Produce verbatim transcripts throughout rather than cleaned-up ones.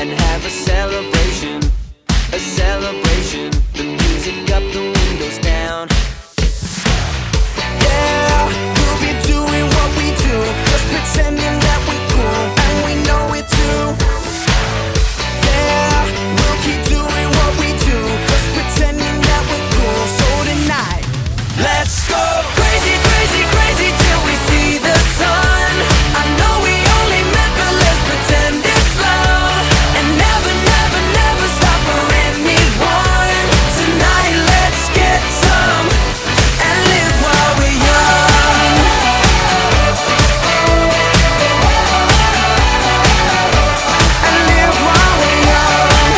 and have a celebration, a celebration. The music up, the windows down. Yeah, we'll be doing what we do, just pretending that we're cool, and we know it too. Yeah, we'll keep doing what we do, just pretending that we're cool. So tonight, let's go crazy, crazy, crazy till we see the sun. I know we only met, but let's pretend it's love, and never, never, never stop for anyone. Tonight, let's get some and live while we're young. And live while we're young.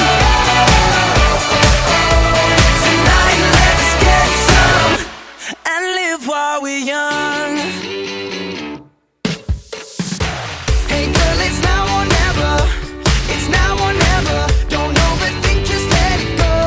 Tonight, let's get some and live while we're young. Hey girl, it's now or never. It's now or never. Don't overthink, just let it go.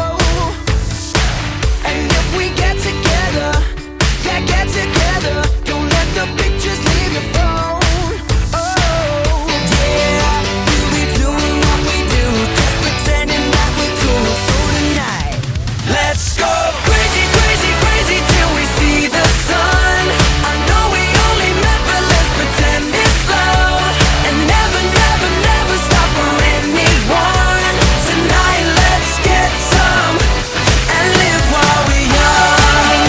And if we get together, yeah, get together. Don't let the pictures leave your phone. Oh, yeah, we'll be doing what we do, just pretending that we're cool. So tonight, let's go crazy, crazy, crazy till we see the sun. I know we only met, but let's pretend it's love, and never, never, never stop for anyone. Tonight, let's get some and live while we're young.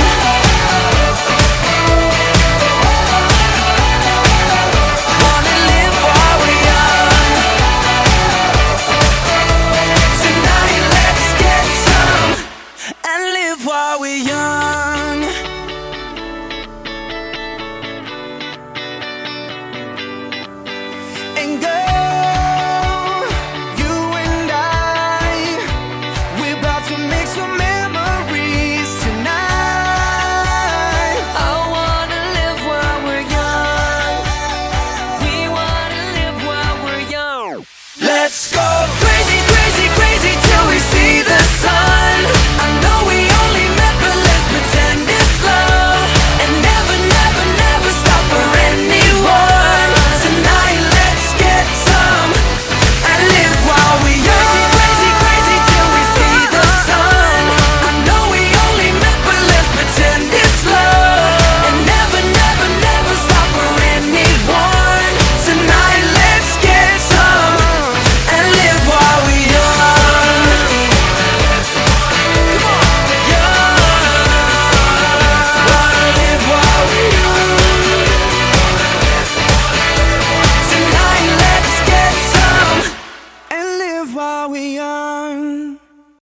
Wanna live while we're young. Tonight, let's get some and live while we're young. And girl, you and I, we're about to make some memories tonight. I wanna live while we're young. We wanna live while we're young. Let's go